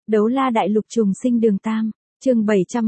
Đấu la đại lục trùng sinh đường Tam, chương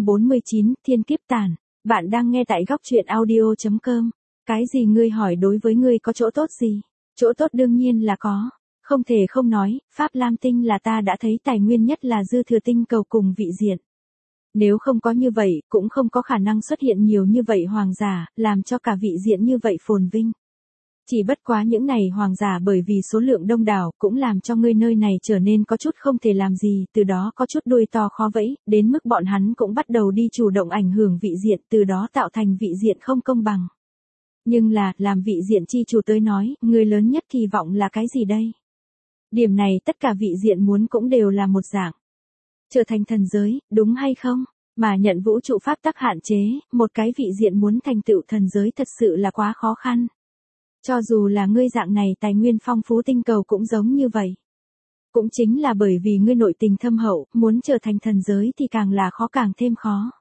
749, thiên kiếp tàn. Bạn đang nghe tại góc truyện audio.com. Cái gì ngươi hỏi đối với ngươi có chỗ tốt gì? Chỗ tốt đương nhiên là có. Không thể không nói, Pháp Lam Tinh là ta đã thấy tài nguyên nhất là dư thừa tinh cầu cùng vị diện. Nếu không có như vậy, cũng không có khả năng xuất hiện nhiều như vậy hoàng giả, làm cho cả vị diện như vậy phồn vinh. Chỉ bất quá những này hoàng giả bởi vì số lượng đông đảo cũng làm cho ngươi nơi này trở nên có chút không thể làm gì, từ đó có chút đuôi to khó vẫy, đến mức bọn hắn cũng bắt đầu đi chủ động ảnh hưởng vị diện, từ đó tạo thành vị diện không công bằng. Nhưng là, làm vị diện chi chủ tới nói, người lớn nhất kỳ vọng là cái gì đây? Điểm này tất cả vị diện muốn cũng đều là một dạng. Trở thành thần giới, đúng hay không? Mà nhận vũ trụ pháp tắc hạn chế, một cái vị diện muốn thành tựu thần giới thật sự là quá khó khăn. Cho dù là ngươi dạng này tài nguyên phong phú tinh cầu cũng giống như vậy. Cũng chính là bởi vì ngươi nội tình thâm hậu, muốn trở thành thần giới thì càng là khó càng thêm khó.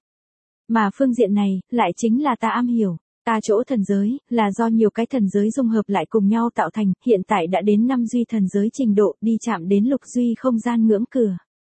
Mà phương diện này, lại chính là ta am hiểu. Ta chỗ thần giới, là do nhiều cái thần giới dung hợp lại cùng nhau tạo thành, hiện tại đã đến 5 duy thần giới trình độ, đi chạm đến lục duy không gian ngưỡng cửa.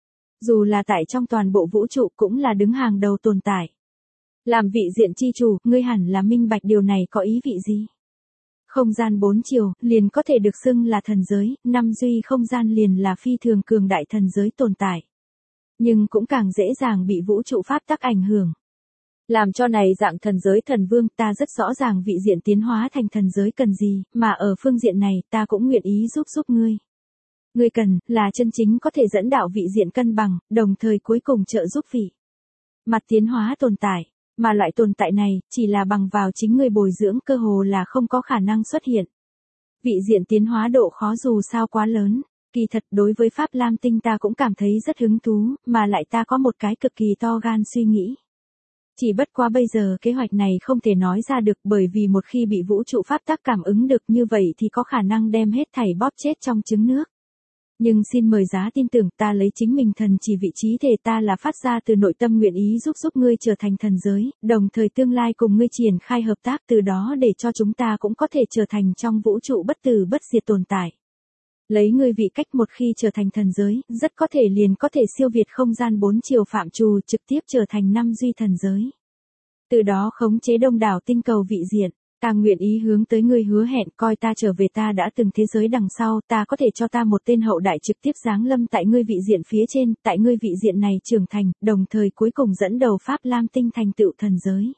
Dù là tại trong toàn bộ vũ trụ cũng là đứng hàng đầu tồn tại. Làm vị diện chi chủ, ngươi hẳn là minh bạch điều này có ý vị gì? Không gian 4 chiều, liền có thể được xưng là thần giới, 5 duy không gian liền là phi thường cường đại thần giới tồn tại. Nhưng cũng càng dễ dàng bị vũ trụ pháp tắc ảnh hưởng. Làm cho này dạng thần giới thần vương, ta rất rõ ràng vị diện tiến hóa thành thần giới cần gì, mà ở phương diện này, ta cũng nguyện ý giúp ngươi. Ngươi cần, là chân chính có thể dẫn đạo vị diện cân bằng, đồng thời cuối cùng trợ giúp vị mặt tiến hóa tồn tại. Mà loại tồn tại này, chỉ là bằng vào chính người bồi dưỡng cơ hồ là không có khả năng xuất hiện. Vị diện tiến hóa độ khó dù sao quá lớn, kỳ thật đối với Pháp Lam Tinh ta cũng cảm thấy rất hứng thú, mà lại ta có một cái cực kỳ to gan suy nghĩ. Chỉ bất quá bây giờ kế hoạch này không thể nói ra được bởi vì một khi bị vũ trụ pháp tắc cảm ứng được như vậy thì có khả năng đem hết thảy bóp chết trong trứng nước. Nhưng xin mời giá tin tưởng ta lấy chính mình thần chỉ vị trí thể ta là phát ra từ nội tâm nguyện ý giúp ngươi trở thành thần giới, đồng thời tương lai cùng ngươi triển khai hợp tác từ đó để cho chúng ta cũng có thể trở thành trong vũ trụ bất tử bất diệt tồn tại. Lấy ngươi vị cách một khi trở thành thần giới, rất có thể liền có thể siêu việt không gian 4 chiều phạm trù trực tiếp trở thành 5 duy thần giới. Từ đó khống chế đông đảo tinh cầu vị diện. Ta nguyện ý hướng tới ngươi hứa hẹn coi ta trở về ta đã từng thế giới đằng sau, ta có thể cho ta một tên hậu đại trực tiếp giáng lâm tại ngươi vị diện phía trên, tại ngươi vị diện này trưởng thành, đồng thời cuối cùng dẫn đầu Pháp Lam Tinh thành tựu thần giới.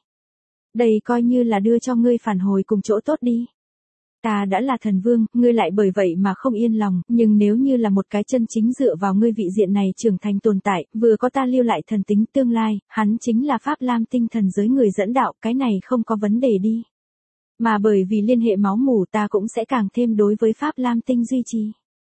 Đây coi như là đưa cho ngươi phản hồi cùng chỗ tốt đi. Ta đã là thần vương, ngươi lại bởi vậy mà không yên lòng, nhưng nếu như là một cái chân chính dựa vào ngươi vị diện này trưởng thành tồn tại, vừa có ta lưu lại thần tính tương lai, hắn chính là Pháp Lam Tinh thần giới người dẫn đạo, cái này không có vấn đề đi. Mà bởi vì liên hệ máu mủ ta cũng sẽ càng thêm đối với Pháp Lam Tinh duy trì.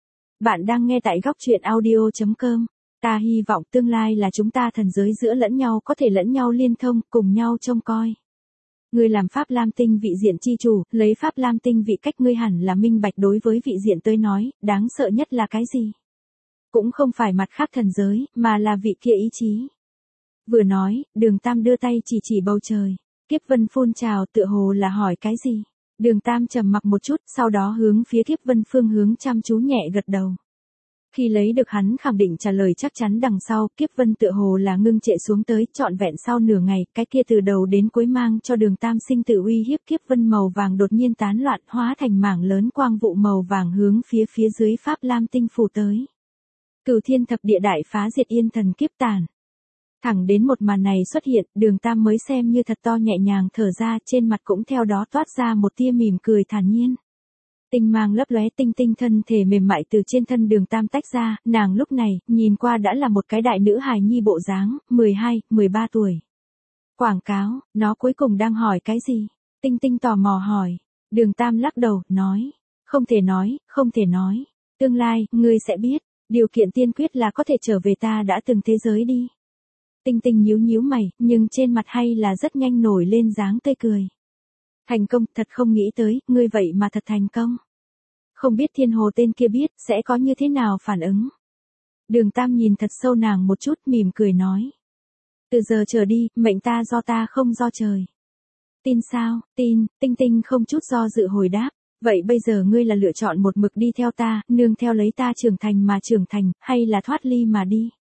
Bạn đang nghe tại góc truyện audio.com. Ta hy vọng tương lai là chúng ta thần giới giữa lẫn nhau có thể lẫn nhau liên thông, cùng nhau trông coi. Ngươi làm Pháp Lam Tinh vị diện chi chủ, lấy Pháp Lam Tinh vị cách ngươi hẳn là minh bạch đối với vị diện tới nói, đáng sợ nhất là cái gì? Cũng không phải mặt khác thần giới, mà là vị kia ý chí. Vừa nói, Đường Tam đưa tay chỉ bầu trời. Kiếp Vân phun trào tựa hồ là hỏi cái gì? Đường Tam trầm mặc một chút, sau đó hướng phía Kiếp Vân phương hướng chăm chú nhẹ gật đầu. Khi lấy được hắn khẳng định trả lời chắc chắn đằng sau, Kiếp Vân tựa hồ là ngưng trệ xuống tới, trọn vẹn sau nửa ngày, cái kia từ đầu đến cuối mang cho Đường Tam sinh tử uy hiếp Kiếp Vân màu vàng đột nhiên tán loạn, hóa thành mảng lớn quang vụ màu vàng hướng phía dưới Pháp Lam Tinh phủ tới. Cửu thiên thập địa đại phá diệt yên thần kiếp tàn. Thẳng đến một màn này xuất hiện, Đường Tam mới xem như thật to nhẹ nhàng thở ra, trên mặt cũng theo đó toát ra một tia mỉm cười thản nhiên. Tinh mang lấp lóe tinh thân thể mềm mại từ trên thân Đường Tam tách ra, nàng lúc này, nhìn qua đã là một cái đại nữ hài nhi bộ dáng, 12, 13 tuổi. Quảng cáo, nó cuối cùng đang hỏi cái gì? Tinh tò mò hỏi. Đường Tam lắc đầu, nói. Không thể nói. Tương lai, ngươi sẽ biết, điều kiện tiên quyết là có thể trở về ta đã từng thế giới đi. Tinh nhíu mày, nhưng trên mặt hay là rất nhanh nổi lên dáng tươi cười. Thành công, thật không nghĩ tới, ngươi vậy mà thật thành công. Không biết Thiên Hồ tên kia biết, sẽ có như thế nào phản ứng. Đường Tam nhìn thật sâu nàng một chút, mỉm cười nói. Từ giờ trở đi, mệnh ta do ta không do trời. Tin sao? Tin, Tinh không chút do dự hồi đáp. Vậy bây giờ ngươi là lựa chọn một mực đi theo ta, nương theo lấy ta trưởng thành mà trưởng thành, hay là thoát ly mà đi?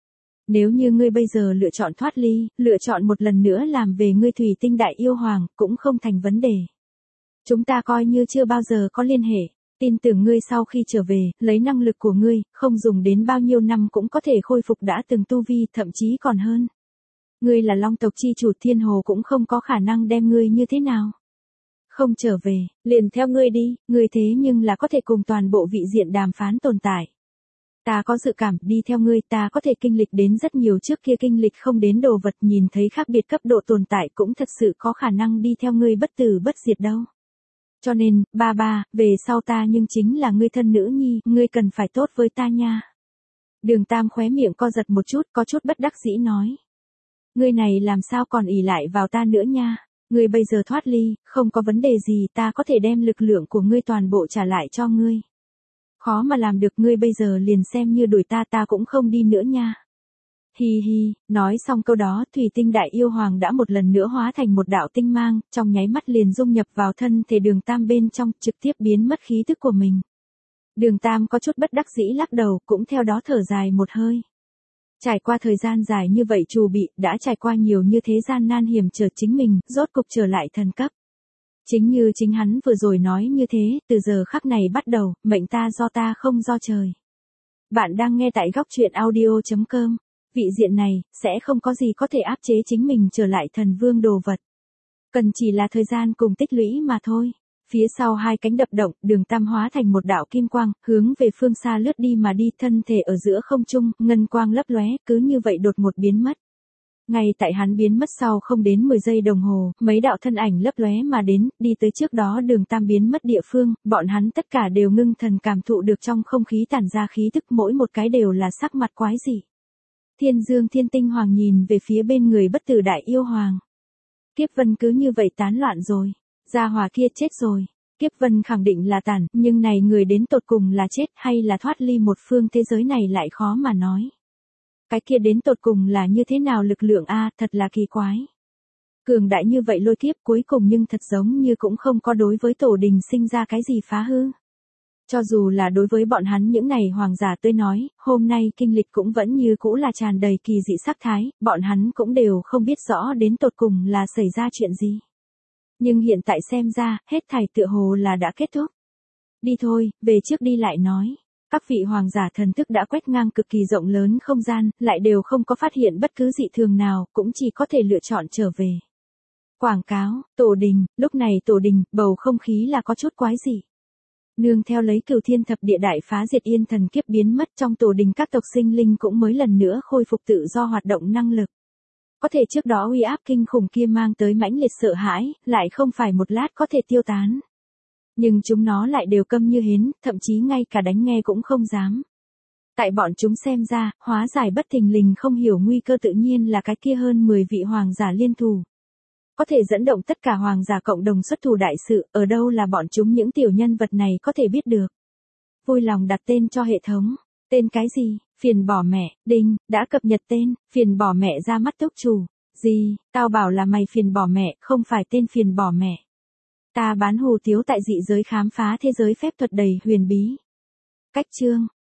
Nếu như ngươi bây giờ lựa chọn thoát ly, lựa chọn một lần nữa làm về ngươi thủy tinh đại yêu hoàng, cũng không thành vấn đề. Chúng ta coi như chưa bao giờ có liên hệ. Tin tưởng ngươi sau khi trở về, lấy năng lực của ngươi, không dùng đến bao nhiêu năm cũng có thể khôi phục đã từng tu vi, thậm chí còn hơn. Ngươi là Long tộc chi chủ, Thiên Hồ cũng không có khả năng đem ngươi như thế nào. Không trở về, liền theo ngươi đi, ngươi thế nhưng là có thể cùng toàn bộ vị diện đàm phán tồn tại. Ta có dự cảm, đi theo ngươi ta có thể kinh lịch đến rất nhiều trước kia kinh lịch không đến đồ vật, nhìn thấy khác biệt cấp độ tồn tại cũng thật sự có khả năng đi theo ngươi bất tử bất diệt đâu. Cho nên, ba ba, về sau ta nhưng chính là ngươi thân nữ nhi, ngươi cần phải tốt với ta nha. Đường Tam khóe miệng co giật một chút, có chút bất đắc dĩ nói. Ngươi này làm sao còn ỷ lại vào ta nữa nha. Ngươi bây giờ thoát ly, không có vấn đề gì, ta có thể đem lực lượng của ngươi toàn bộ trả lại cho ngươi. Khó mà làm được, ngươi bây giờ liền xem như đuổi ta cũng không đi nữa nha. Hi hi, nói xong câu đó, thủy tinh đại yêu hoàng đã một lần nữa hóa thành một đạo tinh mang, trong nháy mắt liền dung nhập vào thân thể Đường Tam bên trong, trực tiếp biến mất khí tức của mình. Đường Tam có chút bất đắc dĩ lắc đầu, cũng theo đó thở dài một hơi. Trải qua thời gian dài như vậy Trù Bị, đã trải qua nhiều như thế gian nan hiểm trở chính mình, rốt cục trở lại thần cấp. Chính như chính hắn vừa rồi nói như thế, từ giờ khắc này bắt đầu, mệnh ta do ta không do trời. Bạn đang nghe tại góc truyện audio.com. Vị diện này, sẽ không có gì có thể áp chế chính mình trở lại thần vương đồ vật. Cần chỉ là thời gian cùng tích lũy mà thôi. Phía sau hai cánh đập động, Đường Tam hóa thành một đạo kim quang, hướng về phương xa lướt đi mà đi, thân thể ở giữa không trung, ngân quang lấp lóe, cứ như vậy đột một biến mất. Ngay tại hắn biến mất sau không đến 10 giây đồng hồ, mấy đạo thân ảnh lấp lóe mà đến, đi tới trước đó Đường Tam biến mất địa phương, bọn hắn tất cả đều ngưng thần cảm thụ được trong không khí tản ra khí tức, mỗi một cái đều là sắc mặt quái dị. Thiên Dương Thiên Tinh Hoàng nhìn về phía bên người bất tử đại yêu hoàng. Kiếp vân cứ như vậy tán loạn rồi. Gia hỏa kia chết rồi. Kiếp vân khẳng định là tàn, nhưng này người đến tột cùng là chết hay là thoát ly một phương thế giới này lại khó mà nói. Cái kia đến tột cùng là như thế nào lực lượng a, thật là kỳ quái. Cường đại như vậy lôi kiếp cuối cùng nhưng thật giống như cũng không có đối với tổ đình sinh ra cái gì phá hư. Cho dù là đối với bọn hắn những này hoàng giả tôi nói, hôm nay kinh lịch cũng vẫn như cũ là tràn đầy kỳ dị sắc thái, bọn hắn cũng đều không biết rõ đến tột cùng là xảy ra chuyện gì. Nhưng hiện tại xem ra, hết thảy tựa hồ là đã kết thúc. Đi thôi, về trước đi lại nói. Các vị hoàng giả thần thức đã quét ngang cực kỳ rộng lớn không gian, lại đều không có phát hiện bất cứ dị thường nào, cũng chỉ có thể lựa chọn trở về. Quảng cáo, tổ đình, lúc này tổ đình, bầu không khí là có chút quái dị. Nương theo lấy Cửu Thiên Thập Địa đại phá diệt yên thần kiếp biến mất, trong tổ đình các tộc sinh linh cũng mới lần nữa khôi phục tự do hoạt động năng lực. Có thể trước đó uy áp kinh khủng kia mang tới mãnh liệt sợ hãi, lại không phải một lát có thể tiêu tán. Nhưng chúng nó lại đều câm như hến, thậm chí ngay cả đánh nghe cũng không dám. Tại bọn chúng xem ra, hóa giải bất thình lình không hiểu nguy cơ tự nhiên là cái kia hơn 10 vị hoàng giả liên thủ. Có thể dẫn động tất cả hoàng giả cộng đồng xuất thủ đại sự, ở đâu là bọn chúng những tiểu nhân vật này có thể biết được. Vui lòng đặt tên cho hệ thống. Tên cái gì? Phiền bỏ mẹ, đinh, đã cập nhật tên, phiền bỏ mẹ ra mắt túc chủ. Gì, tao bảo là mày phiền bỏ mẹ, không phải tên phiền bỏ mẹ. Ta bán hù tiếu tại dị giới khám phá thế giới phép thuật đầy huyền bí. Cách chương.